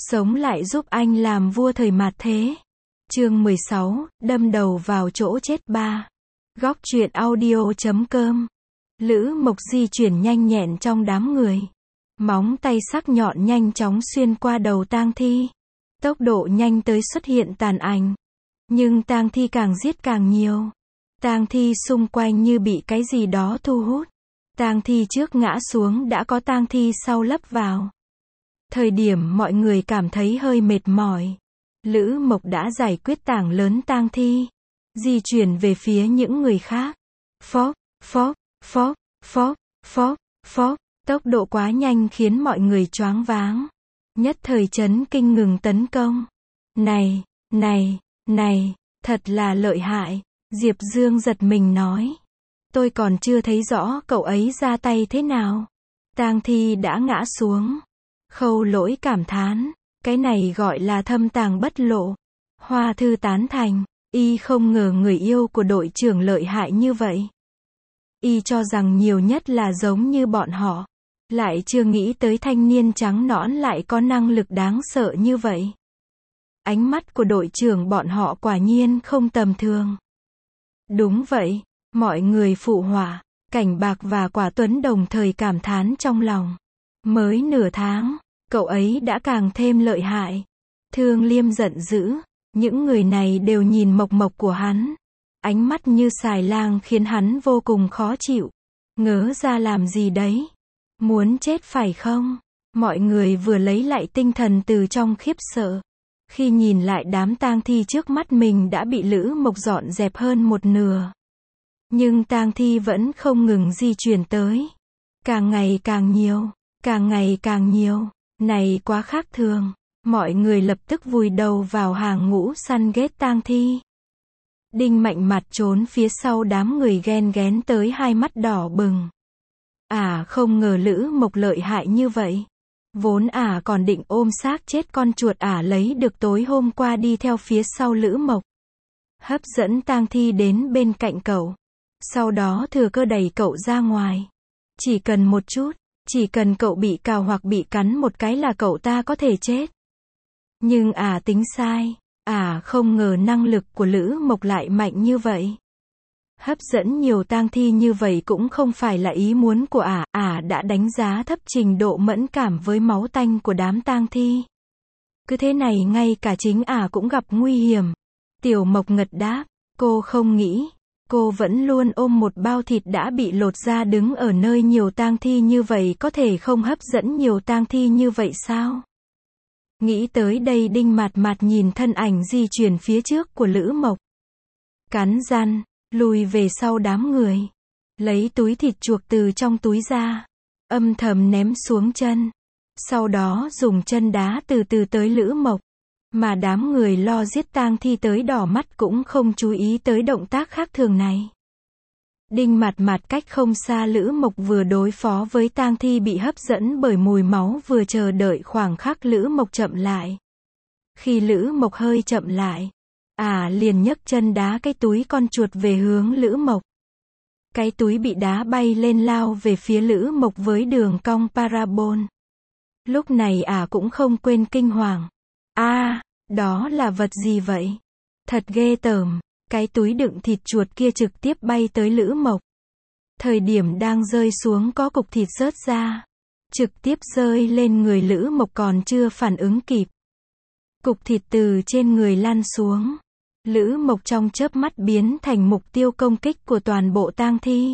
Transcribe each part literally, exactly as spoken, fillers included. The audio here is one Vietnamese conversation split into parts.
sống lại giúp anh làm vua thời mạt thế. Chương mười sáu, đâm đầu vào chỗ chết ba. Góc truyện audio chấm com. Lữ Mộc di chuyển nhanh nhẹn trong đám người. Móng tay sắc nhọn nhanh chóng xuyên qua đầu tang thi. Tốc độ nhanh tới xuất hiện tàn ảnh. Nhưng tang thi càng giết càng nhiều. Tang thi xung quanh như bị cái gì đó thu hút. Tang thi trước ngã xuống đã có tang thi sau lấp vào. Thời điểm mọi người cảm thấy hơi mệt mỏi, Lữ Mộc đã giải quyết tảng lớn tang thi, di chuyển về phía những người khác. Phốc, phốc, phốc, phốc, phốc, phốc, tốc độ quá nhanh khiến mọi người choáng váng. Nhất thời chấn kinh ngừng tấn công. Này, này, này, thật là lợi hại, Diệp Dương giật mình nói. Tôi còn chưa thấy rõ cậu ấy ra tay thế nào. Tang thi đã ngã xuống. Khâu Lỗi cảm thán, cái này gọi là thâm tàng bất lộ. Hoa Thư tán thành, y không ngờ người yêu của đội trưởng lợi hại như vậy. Y cho rằng nhiều nhất là giống như bọn họ, lại chưa nghĩ tới thanh niên trắng nõn lại có năng lực đáng sợ như vậy. Ánh mắt của đội trưởng bọn họ quả nhiên không tầm thường. Đúng vậy, mọi người phụ họa, Cảnh Bạc và Quả Tuấn đồng thời cảm thán trong lòng. Mới nửa tháng, cậu ấy đã càng thêm lợi hại. Thương Liêm giận dữ, những người này đều nhìn mộc mộc của hắn. Ánh mắt như xài lang khiến hắn vô cùng khó chịu. Ngớ ra làm gì đấy? Muốn chết phải không? Mọi người vừa lấy lại tinh thần từ trong khiếp sợ. Khi nhìn lại đám tang thi trước mắt mình đã bị Lữ Mộc dọn dẹp hơn một nửa. Nhưng tang thi vẫn không ngừng di chuyển tới. Càng ngày càng nhiều, càng ngày càng nhiều. Này quá khác thường. Mọi người lập tức vùi đầu vào hàng ngũ săn ghét tang thi. Đinh Mạnh Mặt trốn phía sau đám người ghen ghén tới hai mắt đỏ bừng. À không ngờ Lữ Mộc lợi hại như vậy. Vốn à còn định ôm xác chết con chuột à lấy được tối hôm qua đi theo phía sau Lữ Mộc. Hấp dẫn tang thi đến bên cạnh cậu. Sau đó thừa cơ đẩy cậu ra ngoài. Chỉ cần một chút, chỉ cần cậu bị cào hoặc bị cắn một cái là cậu ta có thể chết. Nhưng à tính sai, à không ngờ năng lực của Lữ Mộc lại mạnh như vậy. Hấp dẫn nhiều tang thi như vậy cũng không phải là ý muốn của ả, ả đã đánh giá thấp trình độ mẫn cảm với máu tanh của đám tang thi. Cứ thế này ngay cả chính ả cũng gặp nguy hiểm. Tiểu Mộc ngật đáp, cô không nghĩ, cô vẫn luôn ôm một bao thịt đã bị lột ra đứng ở nơi nhiều tang thi như vậy có thể không hấp dẫn nhiều tang thi như vậy sao? Nghĩ tới đây Đinh Mạt Mạt nhìn thân ảnh di chuyển phía trước của Lữ Mộc. Cắn răng, lùi về sau đám người. Lấy túi thịt chuộc từ trong túi ra. Âm thầm ném xuống chân. Sau đó dùng chân đá từ từ tới Lữ Mộc. Mà đám người lo giết tang thi tới đỏ mắt cũng không chú ý tới động tác khác thường này. Đinh Mạt Mạt cách không xa Lữ Mộc vừa đối phó với tang thi bị hấp dẫn bởi mùi máu vừa chờ đợi khoảng khắc Lữ Mộc chậm lại. Khi Lữ Mộc hơi chậm lại, à liền nhấc chân đá cái túi con chuột về hướng Lữ Mộc. Cái túi bị đá bay lên lao về phía Lữ Mộc với đường cong parabol. Lúc này à cũng không quên kinh hoàng. A, à, đó là vật gì vậy? Thật ghê tởm. Cái túi đựng thịt chuột kia trực tiếp bay tới Lữ Mộc. Thời điểm đang rơi xuống có cục thịt rớt ra. Trực tiếp rơi lên người Lữ Mộc còn chưa phản ứng kịp. Cục thịt từ trên người lăn xuống. Lữ Mộc trong chớp mắt biến thành mục tiêu công kích của toàn bộ tang thi.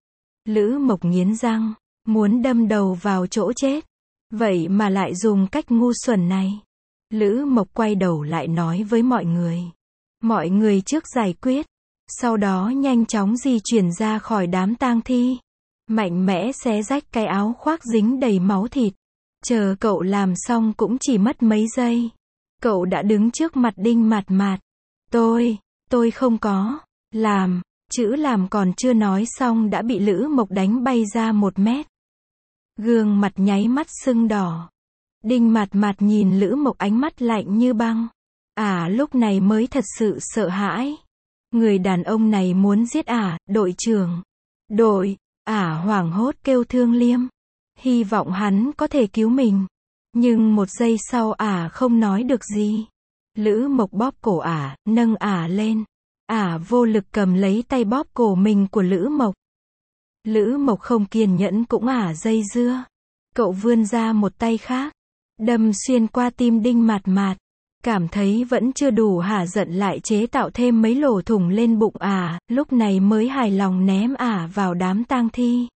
Lữ Mộc nghiến răng, muốn đâm đầu vào chỗ chết. Vậy mà lại dùng cách ngu xuẩn này. Lữ Mộc quay đầu lại nói với mọi người. Mọi người trước giải quyết. Sau đó nhanh chóng di chuyển ra khỏi đám tang thi. Mạnh mẽ xé rách cái áo khoác dính đầy máu thịt. Chờ cậu làm xong cũng chỉ mất mấy giây. Cậu đã đứng trước mặt Đinh Mạt Mạt. Tôi, tôi không có, làm, chữ làm còn chưa nói xong đã bị Lữ Mộc đánh bay ra một mét. Gương mặt nháy mắt sưng đỏ. Đinh Mạt Mạt nhìn Lữ Mộc ánh mắt lạnh như băng. À lúc này mới thật sự sợ hãi. Người đàn ông này muốn giết ả, đội trưởng. Đội, ả hoảng hốt kêu Thương Liêm. Hy vọng hắn có thể cứu mình. Nhưng một giây sau ả không nói được gì. Lữ Mộc bóp cổ ả, nâng ả lên. Ả vô lực cầm lấy tay bóp cổ mình của Lữ Mộc. Lữ Mộc không kiên nhẫn cũng ả dây dưa. Cậu vươn ra một tay khác, đâm xuyên qua tim Đinh Mạt Mạt. Cảm thấy vẫn chưa đủ hả giận lại chế tạo thêm mấy lỗ thủng lên bụng ả, lúc này mới hài lòng ném ả vào đám tang thi.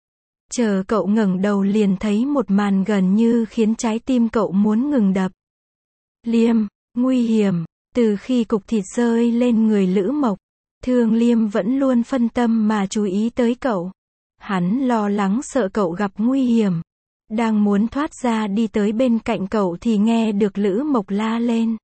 Chờ cậu ngẩng đầu liền thấy một màn gần như khiến trái tim cậu muốn ngừng đập. Liêm, nguy hiểm, từ khi cục thịt rơi lên người Lữ Mộc, Thương Liêm vẫn luôn phân tâm mà chú ý tới cậu. Hắn lo lắng sợ cậu gặp nguy hiểm. Đang muốn thoát ra đi tới bên cạnh cậu thì nghe được Lữ Mộc la lên.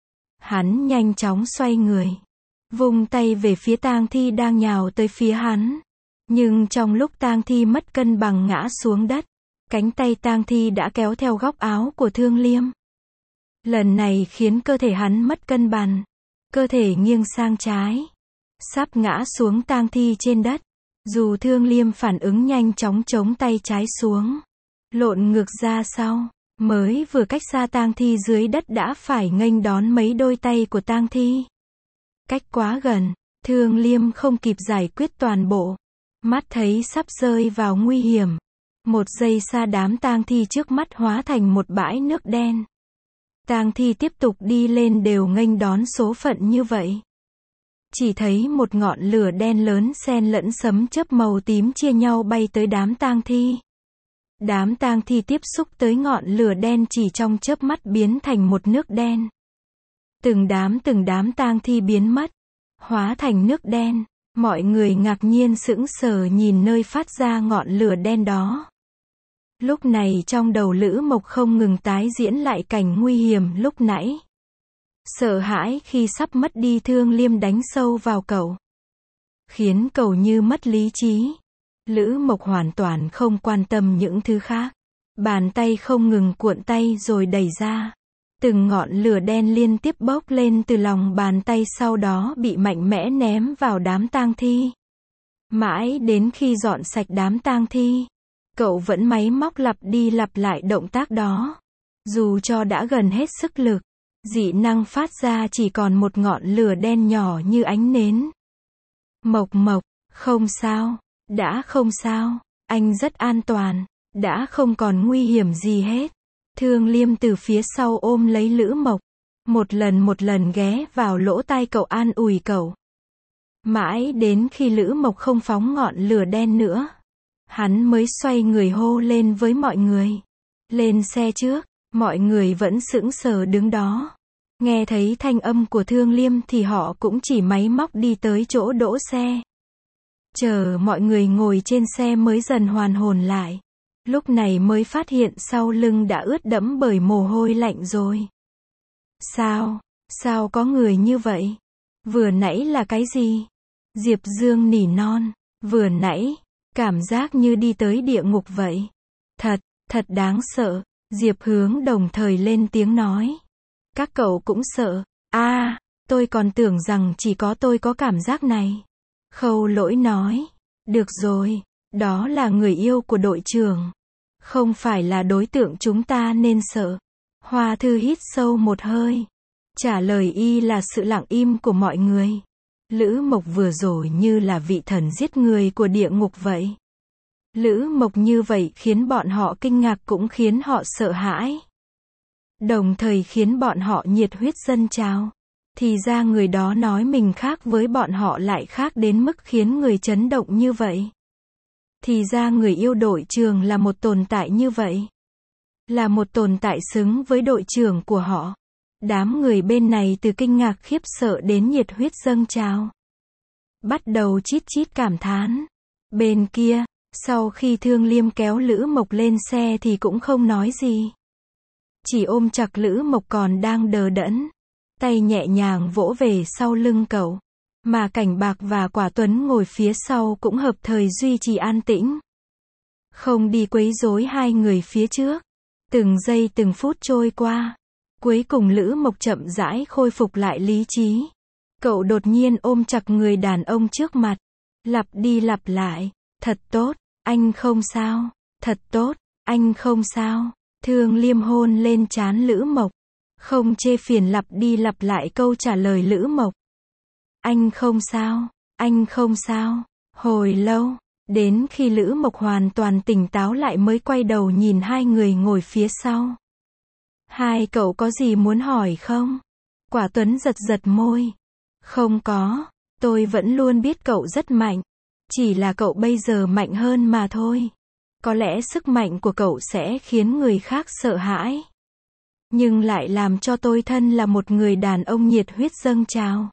Hắn nhanh chóng xoay người, vung tay về phía tang thi đang nhào tới phía hắn. Nhưng trong lúc tang thi mất cân bằng ngã xuống đất, cánh tay tang thi đã kéo theo góc áo của Thương Liêm. Lần này khiến cơ thể hắn mất cân bằng, cơ thể nghiêng sang trái, sắp ngã xuống tang thi trên đất. Dù Thương Liêm phản ứng nhanh chóng chống tay trái xuống, lộn ngược ra sau, mới vừa cách xa tang thi dưới đất đã phải nghênh đón mấy đôi tay của tang thi. Cách quá gần, Thương Liêm không kịp giải quyết toàn bộ, mắt thấy sắp rơi vào nguy hiểm. Một giây xa đám tang thi trước mắt hóa thành một bãi nước đen. Tang thi tiếp tục đi lên đều nghênh đón số phận như vậy. Chỉ thấy một ngọn lửa đen lớn xen lẫn sấm chớp màu tím chia nhau bay tới đám tang thi. Đám tang thi tiếp xúc tới ngọn lửa đen chỉ trong chớp mắt biến thành một nước đen. Từng đám từng đám tang thi biến mất, hóa thành nước đen. Mọi người ngạc nhiên sững sờ nhìn nơi phát ra ngọn lửa đen đó. Lúc này trong đầu Lữ Mộc không ngừng tái diễn lại cảnh nguy hiểm lúc nãy. Sợ hãi khi sắp mất đi Thương Liêm đánh sâu vào cậu, khiến cậu như mất lý trí. Lữ Mộc hoàn toàn không quan tâm những thứ khác. Bàn tay không ngừng cuộn tay rồi đẩy ra. Từng ngọn lửa đen liên tiếp bốc lên từ lòng bàn tay sau đó bị mạnh mẽ ném vào đám tang thi. Mãi đến khi dọn sạch đám tang thi, cậu vẫn máy móc lặp đi lặp lại động tác đó. Dù cho đã gần hết sức lực, dị năng phát ra chỉ còn một ngọn lửa đen nhỏ như ánh nến. Mộc Mộc, không sao, đã không sao, anh rất an toàn, đã không còn nguy hiểm gì hết. Thương Liêm từ phía sau ôm lấy Lữ Mộc, một lần một lần ghé vào lỗ tai cậu an ủi cậu. Mãi đến khi Lữ Mộc không phóng ngọn lửa đen nữa, hắn mới xoay người hô lên với mọi người. Lên xe trước, mọi người vẫn sững sờ đứng đó. Nghe thấy thanh âm của Thương Liêm thì họ cũng chỉ máy móc đi tới chỗ đỗ xe. Chờ mọi người ngồi trên xe mới dần hoàn hồn lại. Lúc này mới phát hiện sau lưng đã ướt đẫm bởi mồ hôi lạnh rồi. Sao? Sao có người như vậy? Vừa nãy là cái gì? Diệp Dương nỉ non. Vừa nãy, cảm giác như đi tới địa ngục vậy. Thật, thật đáng sợ. Diệp Hướng đồng thời lên tiếng nói. Các cậu cũng sợ. À, tôi còn tưởng rằng chỉ có tôi có cảm giác này. Khâu Lỗi nói. Được rồi, đó là người yêu của đội trưởng. Không phải là đối tượng chúng ta nên sợ. Hoa Thư hít sâu một hơi. Trả lời y là sự lặng im của mọi người. Lữ Mộc vừa rồi như là vị thần giết người của địa ngục vậy. Lữ Mộc như vậy khiến bọn họ kinh ngạc cũng khiến họ sợ hãi. Đồng thời khiến bọn họ nhiệt huyết dâng trào. Thì ra người đó nói mình khác với bọn họ lại khác đến mức khiến người chấn động như vậy. Thì ra người yêu đội trưởng là một tồn tại như vậy. Là một tồn tại xứng với đội trưởng của họ. Đám người bên này từ kinh ngạc khiếp sợ đến nhiệt huyết dâng trào. Bắt đầu chít chít cảm thán. Bên kia, sau khi Thương Liêm kéo Lữ Mộc lên xe thì cũng không nói gì. Chỉ ôm chặt Lữ Mộc còn đang đờ đẫn. Tay nhẹ nhàng vỗ về sau lưng cậu. Mà Cảnh Bạc và Quả Tuấn ngồi phía sau cũng hợp thời duy trì an tĩnh. Không đi quấy rối hai người phía trước. Từng giây từng phút trôi qua. Cuối cùng Lữ Mộc chậm rãi khôi phục lại lý trí. Cậu đột nhiên ôm chặt người đàn ông trước mặt. Lặp đi lặp lại. Thật tốt, anh không sao. Thật tốt, anh không sao. Thương Liêm hôn lên trán Lữ Mộc. Không chê phiền lặp đi lặp lại câu trả lời Lữ Mộc. Anh không sao, anh không sao. Hồi lâu, đến khi Lữ Mộc hoàn toàn tỉnh táo lại mới quay đầu nhìn hai người ngồi phía sau. Hai cậu có gì muốn hỏi không? Quả Tuấn giật giật môi. Không có, tôi vẫn luôn biết cậu rất mạnh. Chỉ là cậu bây giờ mạnh hơn mà thôi. Có lẽ sức mạnh của cậu sẽ khiến người khác sợ hãi. Nhưng lại làm cho tôi thân là một người đàn ông nhiệt huyết dâng trào.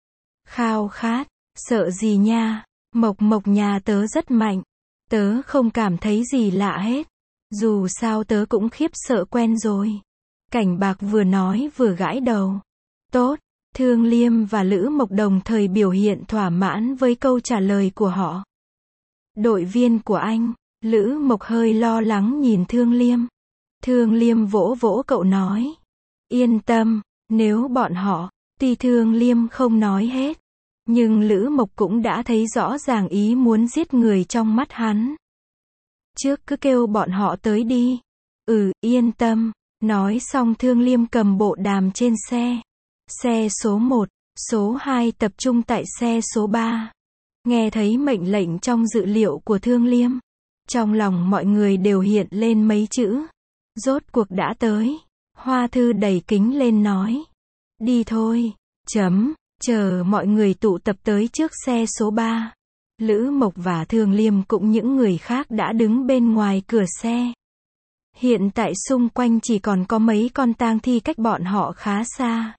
Khao khát, sợ gì nha, Mộc Mộc nhà tớ rất mạnh. Tớ không cảm thấy gì lạ hết. Dù sao tớ cũng khiếp sợ quen rồi. Cảnh Bạc vừa nói vừa gãi đầu. Tốt, Thương Liêm và Lữ Mộc đồng thời biểu hiện thỏa mãn với câu trả lời của họ. Đội viên của anh, Lữ Mộc hơi lo lắng nhìn Thương Liêm. Thương Liêm vỗ vỗ cậu nói. Yên tâm, nếu bọn họ, tuy Thương Liêm không nói hết. Nhưng Lữ Mộc cũng đã thấy rõ ràng ý muốn giết người trong mắt hắn. Trước cứ kêu bọn họ tới đi. Ừ, yên tâm. Nói xong Thương Liêm cầm bộ đàm trên xe. Xe số một, số hai tập trung tại xe số ba. Nghe thấy mệnh lệnh trong dữ liệu của Thương Liêm. Trong lòng mọi người đều hiện lên mấy chữ. Rốt cuộc đã tới. Hoa Thư đẩy kính lên nói. Đi thôi. Chấm. Chờ mọi người tụ tập tới trước xe số ba. Lữ Mộc và Thương Liêm cũng những người khác đã đứng bên ngoài cửa xe. Hiện tại xung quanh chỉ còn có mấy con tang thi cách bọn họ khá xa.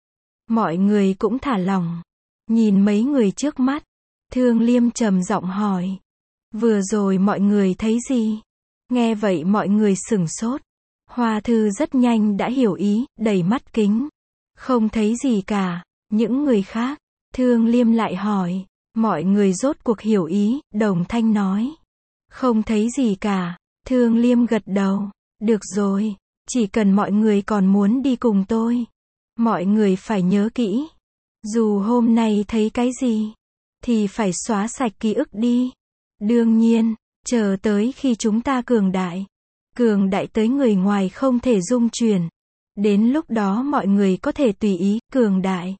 Mọi người cũng thả lỏng. Nhìn mấy người trước mắt. Thương Liêm trầm giọng hỏi. Vừa rồi mọi người thấy gì? Nghe vậy mọi người sửng sốt. Hoa Thư rất nhanh đã hiểu ý, đẩy mắt kính. Không thấy gì cả. Những người khác. Thương Liêm lại hỏi. Mọi người rốt cuộc hiểu ý, đồng thanh nói. Không thấy gì cả. Thương Liêm gật đầu. Được rồi. Chỉ cần mọi người còn muốn đi cùng tôi. Mọi người phải nhớ kỹ. Dù hôm nay thấy cái gì, thì phải xóa sạch ký ức đi. Đương nhiên, chờ tới khi chúng ta cường đại. Cường đại tới người ngoài không thể dung chuyển. Đến lúc đó mọi người có thể tùy ý, cường đại.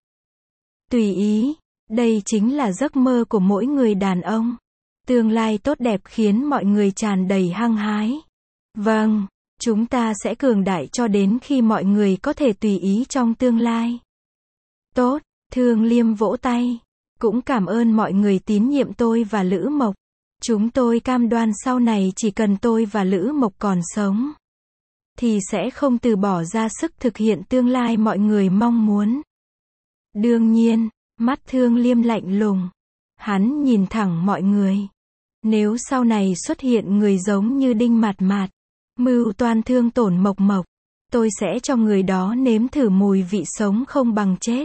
Tùy ý, đây chính là giấc mơ của mỗi người đàn ông. Tương lai tốt đẹp khiến mọi người tràn đầy hăng hái. Vâng, chúng ta sẽ cường đại cho đến khi mọi người có thể tùy ý trong tương lai. Tốt, Thương Liêm vỗ tay. Cũng cảm ơn mọi người tín nhiệm tôi và Lữ Mộc. Chúng tôi cam đoan sau này chỉ cần tôi và Lữ Mộc còn sống, thì sẽ không từ bỏ ra sức thực hiện tương lai mọi người mong muốn. Đương nhiên, mắt Thương Liêm lạnh lùng. Hắn nhìn thẳng mọi người. Nếu sau này xuất hiện người giống như Đinh Mạt Mạt, mưu toan thương tổn Mộc Mộc, tôi sẽ cho người đó nếm thử mùi vị sống không bằng chết.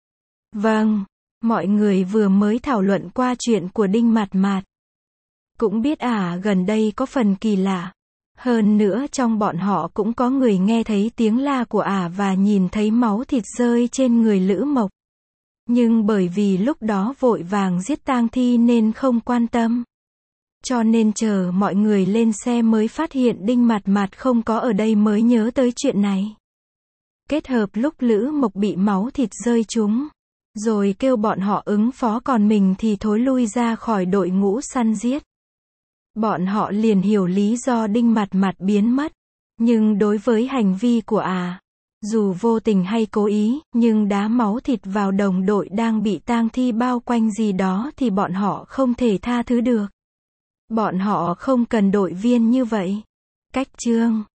Vâng, mọi người vừa mới thảo luận qua chuyện của Đinh Mạt Mạt. Cũng biết à gần đây có phần kỳ lạ. Hơn nữa trong bọn họ cũng có người nghe thấy tiếng la của ả và nhìn thấy máu thịt rơi trên người Lữ Mộc. Nhưng bởi vì lúc đó vội vàng giết tang thi nên không quan tâm. Cho nên chờ mọi người lên xe mới phát hiện Đinh Mạt Mạt không có ở đây mới nhớ tới chuyện này. Kết hợp lúc Lữ Mộc bị máu thịt rơi trúng, rồi kêu bọn họ ứng phó còn mình thì thối lui ra khỏi đội ngũ săn giết. Bọn họ liền hiểu lý do Đinh Mạt Mạt biến mất. Nhưng đối với hành vi của à, dù vô tình hay cố ý, nhưng đá máu thịt vào đồng đội đang bị tang thi bao quanh gì đó thì bọn họ không thể tha thứ được. Bọn họ không cần đội viên như vậy. Cách chương